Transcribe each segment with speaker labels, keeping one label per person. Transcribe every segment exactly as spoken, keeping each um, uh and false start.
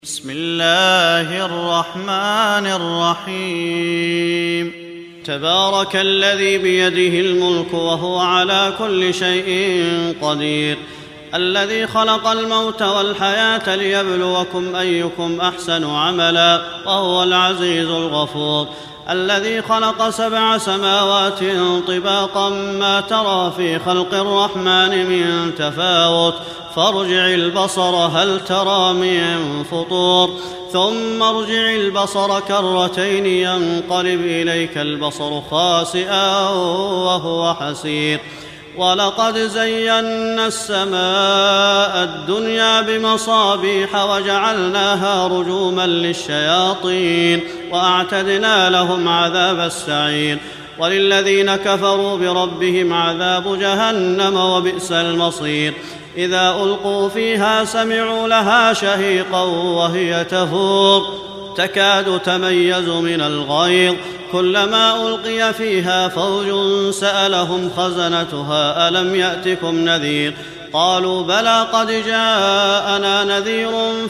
Speaker 1: بسم الله الرحمن الرحيم. تبارك الذي بيده الملك وهو على كل شيء قدير، الذي خلق الموت والحياة ليبلوكم أيكم أحسن عملا وهو العزيز الغفور، الذي خلق سبع سماوات طباقا ما ترى في خلق الرحمن من تفاوت، فارجع البصر هل ترى من فطور، ثم ارجع البصر كرتين ينقلب إليك البصر خاسئا وهو حسير. ولقد زينا السماء الدنيا بمصابيح وجعلناها رجوما للشياطين وأعتدنا لهم عذاب السعير. وللذين كفروا بربهم عذاب جهنم وبئس المصير. إذا ألقوا فيها سمعوا لها شهيقا وهي تفور تكاد تميز من الغيظ، كلما ألقي فيها فوج سألهم خزنتها ألم يأتكم نذير، قالوا بلى قد جاءنا نذير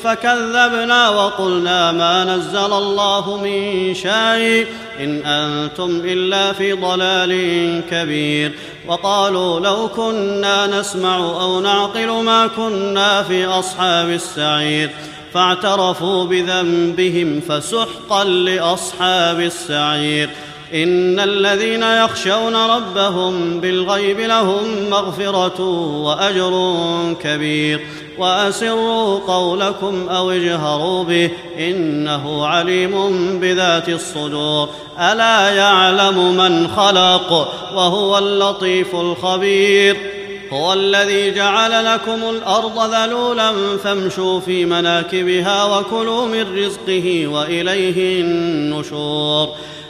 Speaker 1: فكذبنا وقلنا ما نزل الله من شيء إن أنتم إلا في ضلال كبير. وقالوا لو كنا نسمع أو نعقل ما كنا في أصحاب السعير، فاعترفوا بذنبهم فسحقا لأصحاب السعير. إن الذين يخشون ربهم بالغيب لهم مغفرة وأجر كبير. وأسروا قولكم أو اجهروا به إنه عليم بذات الصدور. ألا يعلم من خلق وهو اللطيف الخبير. هو الذي جعل لكم الأرض ذلولا فامشوا في مناكبها وكلوا من رزقه وإليه النشور.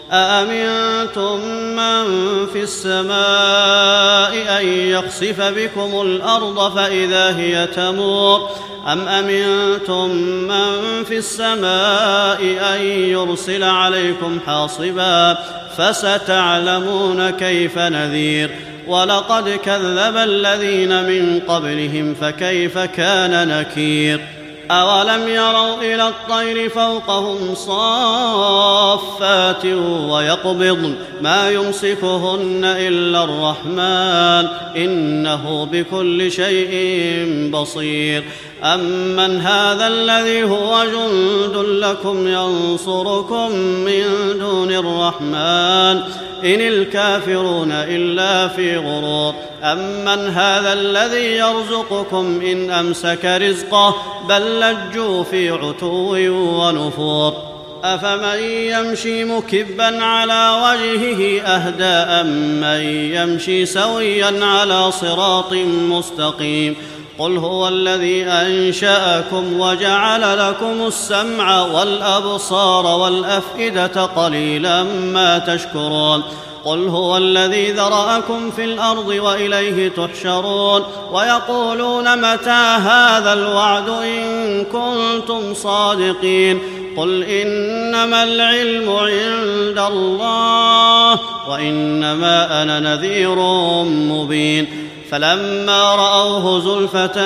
Speaker 1: أأمنتم من في السماء أن يخسف بكم الأرض فإذا هي تمور، أم أمنتم من في السماء أن يرسل عليكم حاصبا، فستعلمون كيف نذير. ولقد كذب الذين من قبلهم فكيف كان نكير. أولم يروا إلى الطير فوقهم صافات ويقبضن ما يمسكهن إلا الرحمن إنه بكل شيء بصير. أمن هذا الذي هو جند لكم ينصركم من دون الرحمن إن الكافرون إلا في غرور. أمن هذا الذي يرزقكم إن أمسك رزقه بل لجوا في عتو ونفور. أفمن يمشي مكبا على وجهه أهدى أمن يمشي سويا على صراط مستقيم. قل هو الذي أنشأكم وجعل لكم السمع والأبصار والأفئدة قليلا ما تشكرون. قل هو الذي ذرأكم في الأرض وإليه تحشرون. ويقولون متى هذا الوعد إن كنتم صادقين. قل إنما العلم عند الله وإنما أنا نذير مبين. فلما رأوه زلفة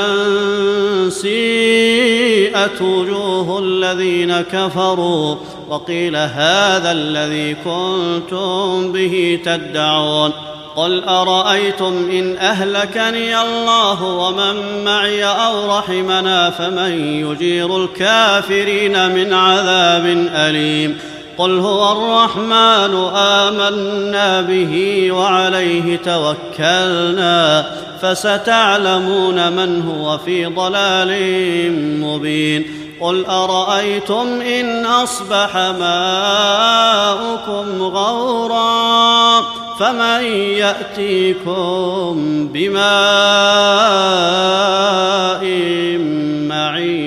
Speaker 1: سيئت وجوه الذين كفروا وقيل هذا الذي كنتم به تدعون. قل أرأيتم إن أهلكني الله ومن معي أو رحمنا فمن يجير الكافرين من عذاب أليم. قل هو الرحمن آمنا به وعليه توكلنا فستعلمون من هو في ضلال مبين. قل أرأيتم إن أصبح ماؤكم غورا فمن يأتيكم بماء معين.